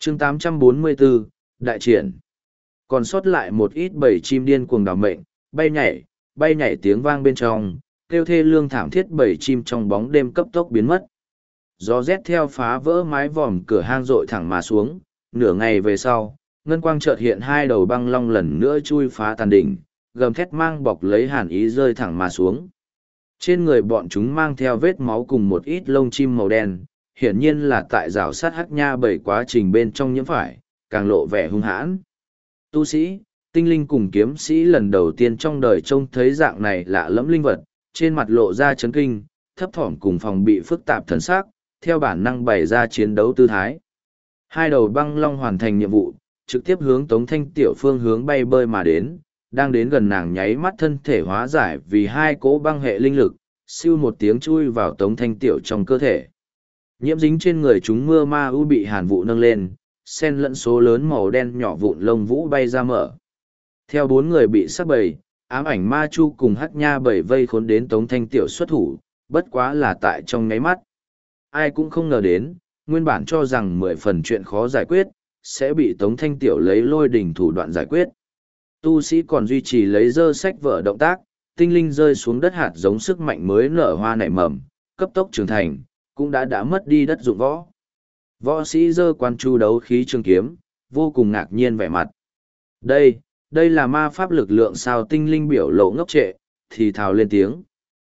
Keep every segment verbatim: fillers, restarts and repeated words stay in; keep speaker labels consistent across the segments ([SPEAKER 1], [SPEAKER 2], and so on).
[SPEAKER 1] chương tám trăm bốn mươi bốn, Đại triển. Còn sót lại một ít bầy chim điên cuồng đào mệnh, bay nhảy, bay nhảy tiếng vang bên trong, kêu thê lương thảm thiết bầy chim trong bóng đêm cấp tốc biến mất. Gió rét theo phá vỡ mái vòm cửa hang rội thẳng mà xuống, nửa ngày về sau, ngân quang chợt hiện hai đầu băng long lần nữa chui phá tàn đỉnh, gầm thét mang bọc lấy hàn ý rơi thẳng mà xuống. Trên người bọn chúng mang theo vết máu cùng một ít lông chim màu đen, hiển nhiên là tại rào sát hắc nha bảy quá trình bên trong nhiễm phải, càng lộ vẻ hung hãn. Tu sĩ, tinh linh cùng kiếm sĩ lần đầu tiên trong đời trông thấy dạng này lạ lẫm linh vật, trên mặt lộ ra chấn kinh, thấp thỏm cùng phòng bị phức tạp thần sắc, theo bản năng bày ra chiến đấu tư thái. Hai đầu băng long hoàn thành nhiệm vụ, trực tiếp hướng Tống Thanh Tiểu phương hướng bay bơi mà đến, đang đến gần nàng nháy mắt thân thể hóa giải vì hai cỗ băng hệ linh lực, siêu một tiếng chui vào Tống Thanh Tiểu trong cơ thể. Nhiễm dính trên người chúng mưa ma u bị hàn vụ nâng lên, sen lẫn số lớn màu đen nhỏ vụn lông vũ bay ra mở. Theo bốn người bị sắc bầy, ám ảnh ma chu cùng hắc nha bầy vây khốn đến Tống Thanh Tiểu xuất thủ, bất quá là tại trong nháy mắt. Ai cũng không ngờ đến, nguyên bản cho rằng mười phần chuyện khó giải quyết, sẽ bị Tống Thanh Tiểu lấy lôi đỉnh thủ đoạn giải quyết. Tu sĩ còn duy trì lấy dơ sách vở động tác, tinh linh rơi xuống đất hạt giống sức mạnh mới nở hoa nảy mầm, cấp tốc trưởng thành, cũng đã đã mất đi đất dụng võ. Võ sĩ dơ quan chu đấu khí trường kiếm, vô cùng ngạc nhiên vẻ mặt. Đây, đây là ma pháp lực lượng sao? Tinh linh biểu lộ ngốc trệ, thì thào lên tiếng.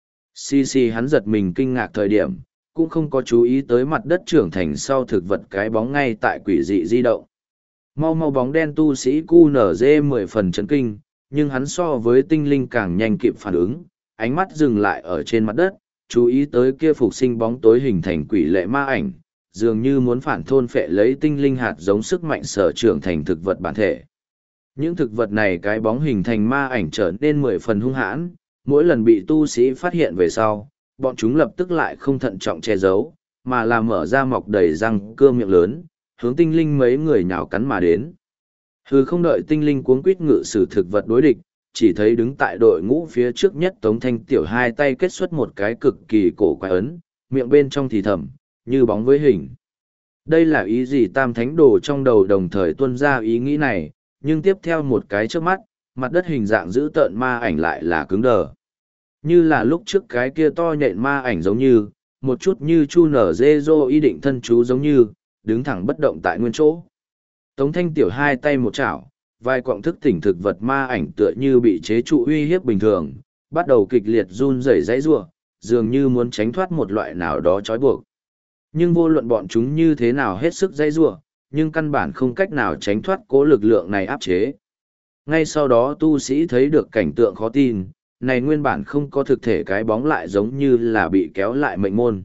[SPEAKER 1] Xì xì hắn giật mình kinh ngạc thời điểm, cũng không có chú ý tới mặt đất trưởng thành sau thực vật cái bóng ngay tại quỷ dị di động. Mau mau bóng đen tu sĩ cu nở dê mười phần chấn kinh, nhưng hắn so với tinh linh càng nhanh kịp phản ứng, ánh mắt dừng lại ở trên mặt đất, chú ý tới kia phục sinh bóng tối hình thành quỷ lệ ma ảnh, dường như muốn phản thôn phệ lấy tinh linh hạt giống sức mạnh sở trưởng thành thực vật bản thể. Những thực vật này cái bóng hình thành ma ảnh trở nên mười phần hung hãn, mỗi lần bị tu sĩ phát hiện về sau, bọn chúng lập tức lại không thận trọng che giấu, mà là mở ra mọc đầy răng cưa miệng lớn, hướng tinh linh mấy người nhào cắn mà đến. Hừ, không đợi tinh linh cuống quýt ngự sử thực vật đối địch, chỉ thấy đứng tại đội ngũ phía trước nhất Tống Thanh Tiểu hai tay kết xuất một cái cực kỳ cổ quái ấn, miệng bên trong thì thầm, như bóng với hình. Đây là ý gì? Tam thánh đồ trong đầu đồng thời tuôn ra ý nghĩ này, nhưng tiếp theo một cái trước mắt, mặt đất hình dạng giữ tợn ma ảnh lại là cứng đờ. Như là lúc trước cái kia to nhện ma ảnh giống như, một chút như chu nở dê dô ý định thân chú giống như, đứng thẳng bất động tại nguyên chỗ. Tống Thanh Tiểu hai tay một chảo, vài quọng thức tỉnh thực vật ma ảnh tựa như bị chế trụ uy hiếp bình thường, bắt đầu kịch liệt run rẩy dãy rủa, dường như muốn tránh thoát một loại nào đó trói buộc. Nhưng vô luận bọn chúng như thế nào hết sức dãy rủa, nhưng căn bản không cách nào tránh thoát cố lực lượng này áp chế. Ngay sau đó tu sĩ thấy được cảnh tượng khó tin, này nguyên bản không có thực thể cái bóng lại giống như là bị kéo lại mệnh môn.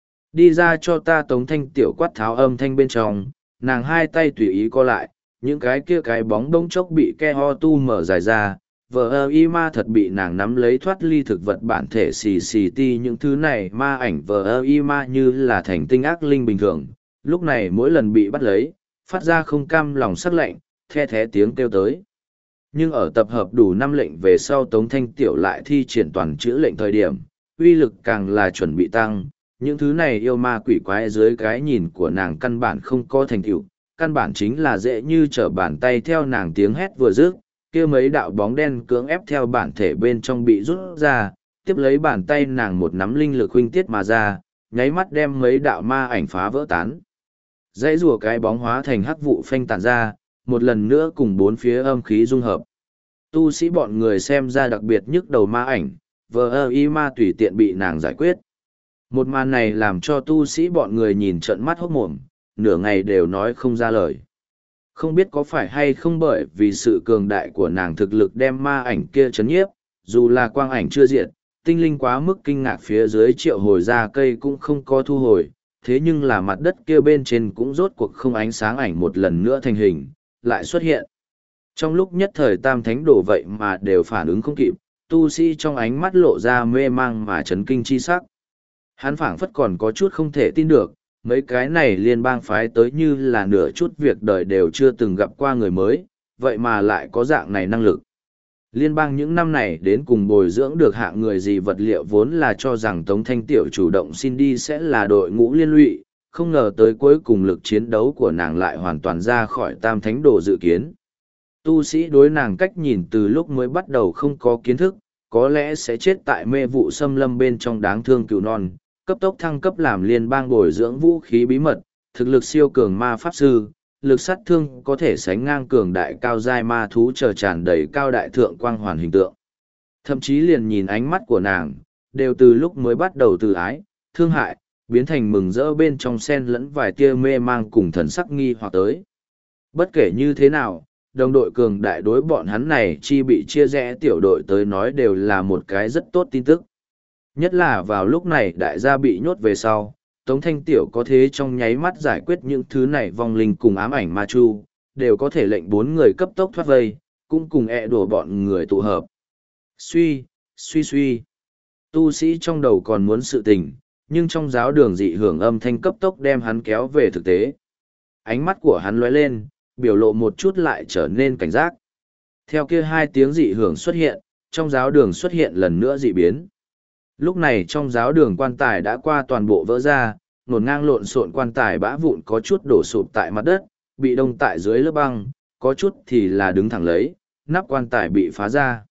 [SPEAKER 1] Đi ra cho ta! Tống Thanh Tiểu quát tháo âm thanh bên trong, nàng hai tay tùy ý co lại, những cái kia cái bóng đông chốc bị ke ho tu mở dài ra, vờ ơ y ma thật bị nàng nắm lấy thoát ly thực vật bản thể xì xì ti. Những thứ này ma ảnh vờ ơ y ma như là thành tinh ác linh bình thường, lúc này mỗi lần bị bắt lấy, phát ra không cam lòng sắc lạnh, the thé tiếng kêu tới. Nhưng ở tập hợp đủ năm lệnh về sau, Tống Thanh Tiểu lại thi triển toàn chữ lệnh thời điểm, uy lực càng là chuẩn bị tăng. Những thứ này yêu ma quỷ quái dưới cái nhìn của nàng căn bản không có thành tựu, căn bản chính là dễ như trở bàn tay. Theo nàng tiếng hét vừa dứt, kia mấy đạo bóng đen cưỡng ép theo bản thể bên trong bị rút ra, tiếp lấy bàn tay nàng một nắm linh lực huynh tiết mà ra, nháy mắt đem mấy đạo ma ảnh phá vỡ tán. Dãy rùa cái bóng hóa thành hắc vụ phanh tản ra, một lần nữa cùng bốn phía âm khí dung hợp. Tu sĩ bọn người xem ra đặc biệt nhức đầu ma ảnh, vờ ơ y ma tùy tiện bị nàng giải quyết. Một màn này làm cho tu sĩ bọn người nhìn trợn mắt hốt mồm, nửa ngày đều nói không ra lời. Không biết có phải hay không bởi vì sự cường đại của nàng thực lực đem ma ảnh kia chấn nhiếp, dù là quang ảnh chưa diệt, tinh linh quá mức kinh ngạc phía dưới triệu hồi ra cây cũng không có thu hồi, thế nhưng là mặt đất kia bên trên cũng rốt cuộc không ánh sáng ảnh một lần nữa thành hình, lại xuất hiện. Trong lúc nhất thời tam thánh đổ vậy mà đều phản ứng không kịp, tu sĩ trong ánh mắt lộ ra mê mang mà chấn kinh chi sắc. Hắn phảng phất còn có chút không thể tin được, mấy cái này liên bang phái tới như là nửa chút việc đời đều chưa từng gặp qua người mới, vậy mà lại có dạng này năng lực. Liên bang những năm này đến cùng bồi dưỡng được hạng người gì vật liệu vốn là cho rằng Tống Thanh Tiểu chủ động xin đi sẽ là đội ngũ liên lụy, không ngờ tới cuối cùng lực chiến đấu của nàng lại hoàn toàn ra khỏi tam thánh đồ dự kiến. Tu sĩ đối nàng cách nhìn từ lúc mới bắt đầu không có kiến thức, có lẽ sẽ chết tại mê vụ xâm lâm bên trong đáng thương cừu non, cấp tốc thăng cấp làm liên bang bồi dưỡng vũ khí bí mật, thực lực siêu cường ma pháp sư, lực sát thương có thể sánh ngang cường đại cao giai ma thú chờ tràn đầy cao đại thượng quang hoàn hình tượng. Thậm chí liền nhìn ánh mắt của nàng, đều từ lúc mới bắt đầu từ ái, thương hại, biến thành mừng rỡ bên trong sen lẫn vài tia mê mang cùng thần sắc nghi hoặc tới. Bất kể như thế nào, đồng đội cường đại đối bọn hắn này chi bị chia rẽ tiểu đội tới nói đều là một cái rất tốt tin tức. Nhất là vào lúc này đại gia bị nhốt về sau, Tống Thanh Tiểu có thế trong nháy mắt giải quyết những thứ này vong linh cùng ám ảnh ma chu, đều có thể lệnh bốn người cấp tốc thoát vây, cũng cùng ẹ đùa bọn người tụ hợp. Suy, suy suy. Tu sĩ trong đầu còn muốn sự tình, nhưng trong giáo đường dị hưởng âm thanh cấp tốc đem hắn kéo về thực tế. Ánh mắt của hắn lóe lên, biểu lộ một chút lại trở nên cảnh giác. Theo kia hai tiếng dị hưởng xuất hiện, trong giáo đường xuất hiện lần nữa dị biến. Lúc này trong giáo đường quan tài đã qua toàn bộ vỡ ra, nổn ngang lộn xộn quan tài bã vụn có chút đổ sụp tại mặt đất, bị đông tại dưới lớp băng, có chút thì là đứng thẳng lấy, nắp quan tài bị phá ra.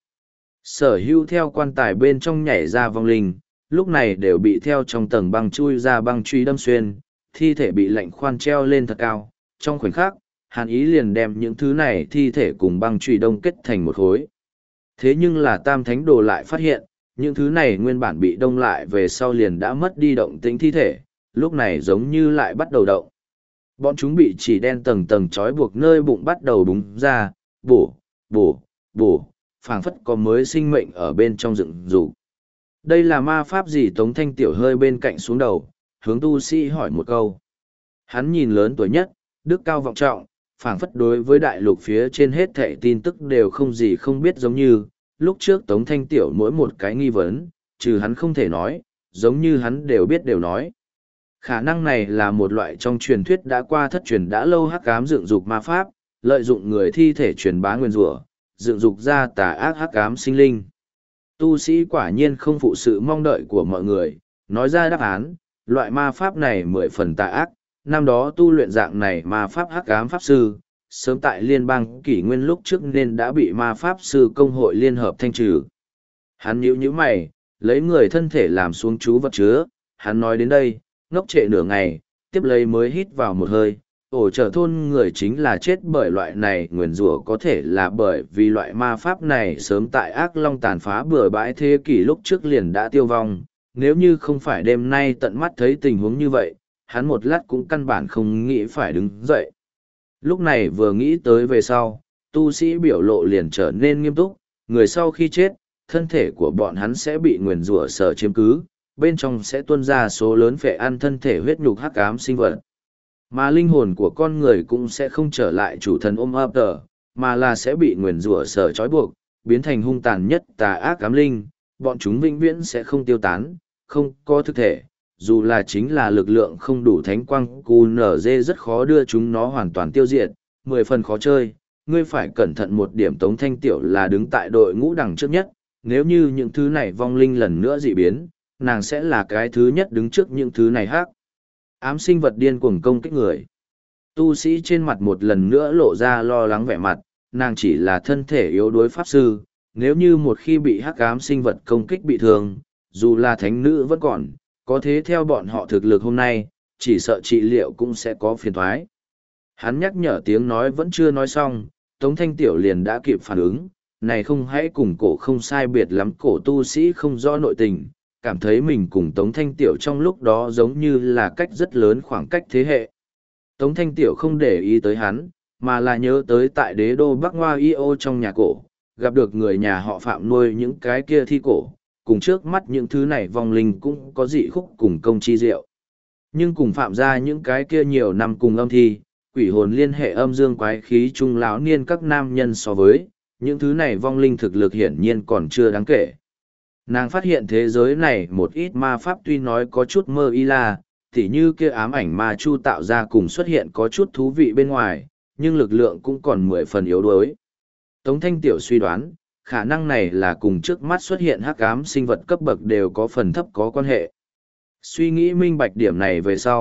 [SPEAKER 1] Sở hữu theo quan tài bên trong nhảy ra vong linh, lúc này đều bị theo trong tầng băng chui ra băng truy đâm xuyên, thi thể bị lạnh khoan treo lên thật cao. Trong khoảnh khắc, Hàn Ý liền đem những thứ này thi thể cùng băng truy đông kết thành một khối. Thế nhưng là Tam Thánh Đồ lại phát hiện, những thứ này nguyên bản bị đông lại về sau liền đã mất đi động tĩnh thi thể, lúc này giống như lại bắt đầu động. Bọn chúng bị chỉ đen tầng tầng trói buộc nơi bụng bắt đầu búng ra, bổ, bổ, bổ, phảng phất có mới sinh mệnh ở bên trong dựng dục. Đây là ma pháp gì? Tống Thanh Tiểu hơi bên cạnh xuống đầu, hướng tu sĩ hỏi một câu. Hắn nhìn lớn tuổi nhất, đức cao vọng trọng, phảng phất đối với đại lục phía trên hết thảy tin tức đều không gì không biết, giống như lúc trước Tống Thanh Tiểu mỗi một cái nghi vấn, trừ hắn không thể nói, giống như hắn đều biết đều nói. Khả năng này là một loại trong truyền thuyết đã qua thất truyền đã lâu hắc ám dựng dục ma pháp, lợi dụng người thi thể truyền bá nguyên rủa, dựng dục ra tà ác hắc ám sinh linh. Tu sĩ quả nhiên không phụ sự mong đợi của mọi người, nói ra đáp án, loại ma pháp này mười phần tà ác, năm đó tu luyện dạng này ma pháp hắc ám pháp sư, sớm tại liên bang kỷ nguyên lúc trước nên đã bị ma pháp sư công hội liên hợp thanh trừ. Hắn nhíu nhíu mày, lấy người thân thể làm xuống chú vật chứa, hắn nói đến đây, ngốc trệ nửa ngày, tiếp lấy mới hít vào một hơi. Ổ trở thôn người chính là chết bởi loại này nguyền rủa, có thể là bởi vì loại ma pháp này sớm tại ác long tàn phá bừa bãi thế kỷ lúc trước liền đã tiêu vong. Nếu như không phải đêm nay tận mắt thấy tình huống như vậy, hắn một lát cũng căn bản không nghĩ phải đứng dậy. Lúc này vừa nghĩ tới về sau, tu sĩ biểu lộ liền trở nên nghiêm túc, người sau khi chết, thân thể của bọn hắn sẽ bị nguyền rủa sở chiếm cứ, bên trong sẽ tuôn ra số lớn phệ ăn thân thể huyết nhục hắc ám sinh vật. Mà linh hồn của con người cũng sẽ không trở lại chủ thần ôm ấp tờ, mà là sẽ bị nguyền rủa sở trói buộc, biến thành hung tàn nhất tà ác ám linh, bọn chúng vĩnh viễn sẽ không tiêu tán, không có thực thể, dù là chính là lực lượng không đủ thánh quang cu nở dê rất khó đưa chúng nó hoàn toàn tiêu diệt, mười phần khó chơi, ngươi phải cẩn thận một điểm. Tống Thanh Tiểu là đứng tại đội ngũ đằng trước nhất, nếu như những thứ này vong linh lần nữa dị biến, nàng sẽ là cái thứ nhất đứng trước những thứ này hắc ám sinh vật điên cuồng công kích người. Tu sĩ trên mặt một lần nữa lộ ra lo lắng vẻ mặt, nàng chỉ là thân thể yếu đuối pháp sư, nếu như một khi bị hắc ám sinh vật công kích bị thương, dù là thánh nữ vẫn còn, có thế theo bọn họ thực lực hôm nay, chỉ sợ trị liệu cũng sẽ có phiền thoái. Hắn nhắc nhở tiếng nói vẫn chưa nói xong, Tống Thanh Tiểu liền đã kịp phản ứng, này không hãy cùng cổ không sai biệt lắm. Cổ tu sĩ không rõ nội tình, cảm thấy mình cùng Tống Thanh Tiểu trong lúc đó giống như là cách rất lớn khoảng cách thế hệ. Tống Thanh Tiểu không để ý tới hắn, mà là nhớ tới tại đế đô Bắc Ngoa I O trong nhà cổ, gặp được người nhà họ Phạm nuôi những cái kia thi cổ, cùng trước mắt những thứ này vong linh cũng có dị khúc cùng công chi diệu. Nhưng cùng Phạm ra những cái kia nhiều năm cùng âm thi, quỷ hồn liên hệ âm dương quái khí trung lão niên các nam nhân so với, những thứ này vong linh thực lực hiển nhiên còn chưa đáng kể. Nàng phát hiện thế giới này một ít ma pháp tuy nói có chút mơ y la, tỉ như kia ám ảnh ma chu tạo ra cùng xuất hiện có chút thú vị bên ngoài, nhưng lực lượng cũng còn mười phần yếu đuối. Tống Thanh Tiểu suy đoán, khả năng này là cùng trước mắt xuất hiện hắc ám sinh vật cấp bậc đều có phần thấp có quan hệ. Suy nghĩ minh bạch điểm này về sau,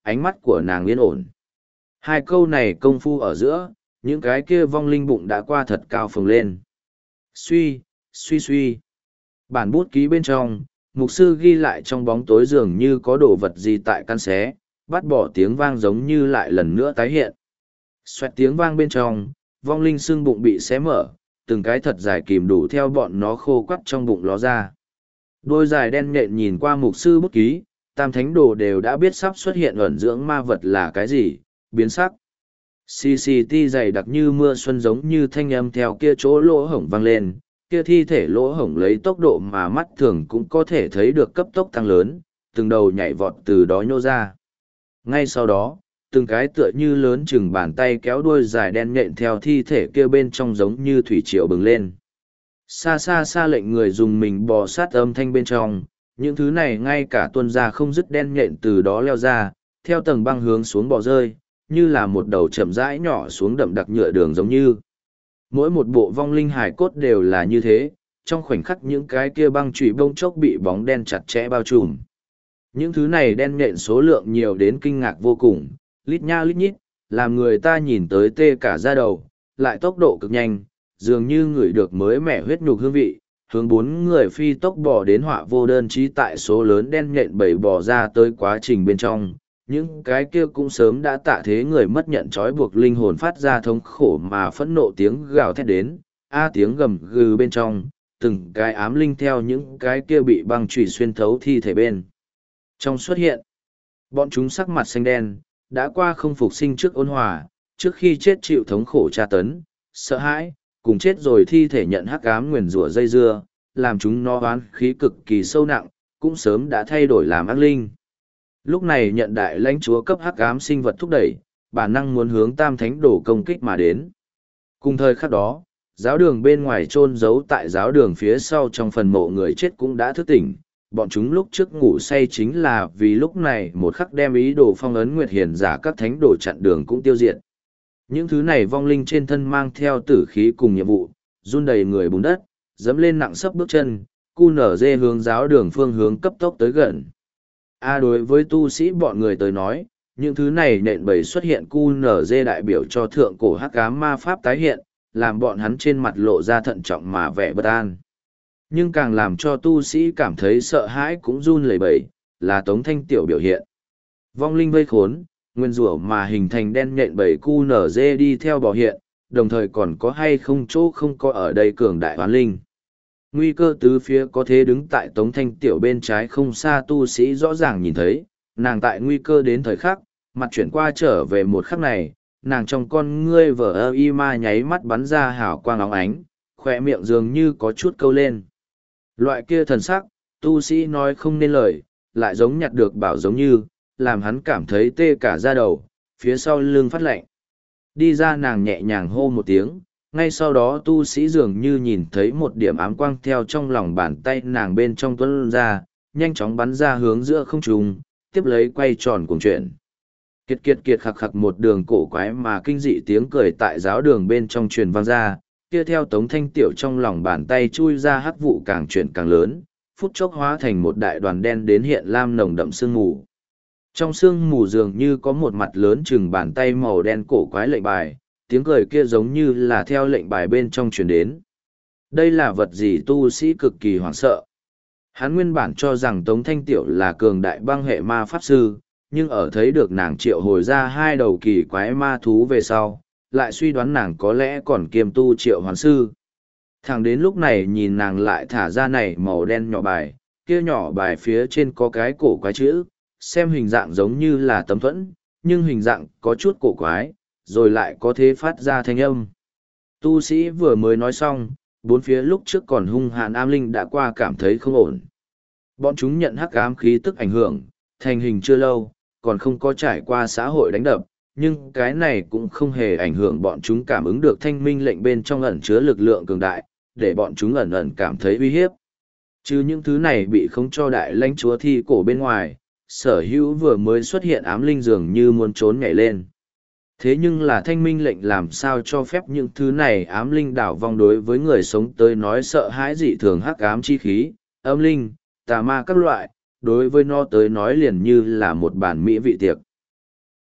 [SPEAKER 1] ánh mắt của nàng yên ổn. Hai câu này công phu ở giữa, những cái kia vong linh bụng đã qua thật cao phồng lên. Suy, suy suy. Bản bút ký bên trong, mục sư ghi lại trong bóng tối dường như có đồ vật gì tại căn xé, bắt bỏ tiếng vang giống như lại lần nữa tái hiện. Xoẹt tiếng vang bên trong, vong linh xương bụng bị xé mở, từng cái thật dài kìm đủ theo bọn nó khô quắt trong bụng ló ra. Đôi dài đen nhện nhìn qua mục sư bút ký, tam thánh đồ đều đã biết sắp xuất hiện ẩn dưỡng ma vật là cái gì, biến sắc. Xì xì ti dày đặc như mưa xuân giống như thanh âm theo kia chỗ lỗ hổng vang lên, kia thi thể lỗ hổng lấy tốc độ mà mắt thường cũng có thể thấy được cấp tốc tăng lớn, từng đầu nhảy vọt từ đó nhô ra. Ngay sau đó, từng cái tựa như lớn chừng bàn tay kéo đuôi dài đen nhện theo thi thể kia bên trong giống như thủy triều bừng lên. Xa xa xa lệnh người dùng mình bò sát âm thanh bên trong, những thứ này ngay cả tuân ra không dứt đen nhện từ đó leo ra, theo tầng băng hướng xuống bò rơi, như là một đầu chậm rãi nhỏ xuống đậm đặc nhựa đường giống như. Mỗi một bộ vong linh hải cốt đều là như thế, trong khoảnh khắc những cái kia băng chùy bông chốc bị bóng đen chặt chẽ bao trùm. Những thứ này đen nhện số lượng nhiều đến kinh ngạc vô cùng, lít nha lít nhít, làm người ta nhìn tới tê cả da đầu, lại tốc độ cực nhanh, dường như người được mới mẻ huyết nhục hương vị, hướng bốn người phi tốc bỏ đến họa vô đơn chí tại số lớn đen nhện bầy bò ra tới quá trình bên trong. Những cái kia cũng sớm đã tạ thế người mất nhận trói buộc linh hồn phát ra thống khổ mà phẫn nộ tiếng gào thét đến, a tiếng gầm gừ bên trong, từng cái ám linh theo những cái kia bị băng chùy xuyên thấu thi thể bên. Trong xuất hiện, bọn chúng sắc mặt xanh đen, đã qua không phục sinh trước ôn hòa, trước khi chết chịu thống khổ tra tấn, sợ hãi, cùng chết rồi thi thể nhận hắc ám nguyền rủa dây dưa, làm chúng nó oán khí cực kỳ sâu nặng, cũng sớm đã thay đổi làm ác linh. Lúc này nhận đại lãnh chúa cấp hắc ám sinh vật thúc đẩy, bản năng muốn hướng tam thánh đổ công kích mà đến. Cùng thời khắc đó, giáo đường bên ngoài chôn giấu tại giáo đường phía sau trong phần mộ người chết cũng đã thức tỉnh. Bọn chúng lúc trước ngủ say chính là vì lúc này một khắc đem ý đồ phong ấn nguyệt hiền giả các thánh đồ chặn đường cũng tiêu diệt. Những thứ này vong linh trên thân mang theo tử khí cùng nhiệm vụ, run đầy người bùn đất, dẫm lên nặng sấp bước chân, cu nở dê hướng giáo đường phương hướng cấp tốc tới gần. A đối với tu sĩ bọn người tới nói, những thứ này nện bầy xuất hiện cu nở dê đại biểu cho thượng cổ hắc ám ma pháp tái hiện, làm bọn hắn trên mặt lộ ra thận trọng mà vẻ bất an. Nhưng càng làm cho tu sĩ cảm thấy sợ hãi cũng run lẩy bẩy, là Tống Thanh Tiểu biểu hiện. Vong linh vây khốn, nguyên rủa mà hình thành đen nhện bầy cu nở dê đi theo bò hiện, đồng thời còn có hay không chỗ không có ở đây cường đại hoán linh. Nguy cơ tứ phía có thế đứng tại Tống Thanh Tiểu bên trái không xa tu sĩ rõ ràng nhìn thấy, nàng tại nguy cơ đến thời khắc, mặt chuyển qua trở về một khắc này, nàng trong con ngươi vở ơ y ma nháy mắt bắn ra hào quang óng ánh, khỏe miệng dường như có chút câu lên. Loại kia thần sắc, tu sĩ nói không nên lời, lại giống nhặt được bảo giống như, làm hắn cảm thấy tê cả da đầu, phía sau lưng phát lạnh. Đi ra nàng nhẹ nhàng hô một tiếng, ngay sau đó tu sĩ dường như nhìn thấy một điểm ám quang theo trong lòng bàn tay nàng bên trong tuấn ra, nhanh chóng bắn ra hướng giữa không trung, tiếp lấy quay tròn cuồng chuyển. Kiệt kiệt kiệt khặc khặc một đường cổ quái mà kinh dị tiếng cười tại giáo đường bên trong truyền vang ra, kia theo Tống Thanh Tiểu trong lòng bàn tay chui ra hắc vụ càng chuyển càng lớn, phút chốc hóa thành một đại đoàn đen đến hiện lam nồng đậm sương mù. Trong sương mù dường như có một mặt lớn chừng bàn tay màu đen cổ quái lệnh bài, tiếng cười kia giống như là theo lệnh bài bên trong truyền đến. Đây là vật gì tu sĩ cực kỳ hoảng sợ. Hắn nguyên bản cho rằng Tống Thanh Tiểu là cường đại băng hệ ma pháp sư, nhưng ở thấy được nàng triệu hồi ra hai đầu kỳ quái ma thú về sau, lại suy đoán nàng có lẽ còn kiêm tu triệu hoán sư. Thẳng đến lúc này nhìn nàng lại thả ra này màu đen nhỏ bài, kia nhỏ bài phía trên có cái cổ quái chữ, xem hình dạng giống như là tấm thuẫn, nhưng hình dạng có chút cổ quái, rồi lại có thế phát ra thanh âm. Tu sĩ vừa mới nói xong, bốn phía lúc trước còn hung hãn ám linh đã qua cảm thấy không ổn. Bọn chúng nhận hắc ám khí tức ảnh hưởng, thành hình chưa lâu, còn không có trải qua xã hội đánh đập, nhưng cái này cũng không hề ảnh hưởng bọn chúng cảm ứng được thanh minh lệnh bên trong ẩn chứa lực lượng cường đại, để bọn chúng ẩn ẩn cảm thấy uy hiếp. Chứ những thứ này bị không cho đại lãnh chúa thi cổ bên ngoài, sở hữu vừa mới xuất hiện ám linh dường như muốn trốn nhảy lên. Thế nhưng là thanh minh lệnh làm sao cho phép những thứ này ám linh đảo vong đối với người sống tới nói sợ hãi dị thường hắc ám chi khí, âm linh, tà ma các loại, đối với nó tới nói liền như là một bản mỹ vị tiệc.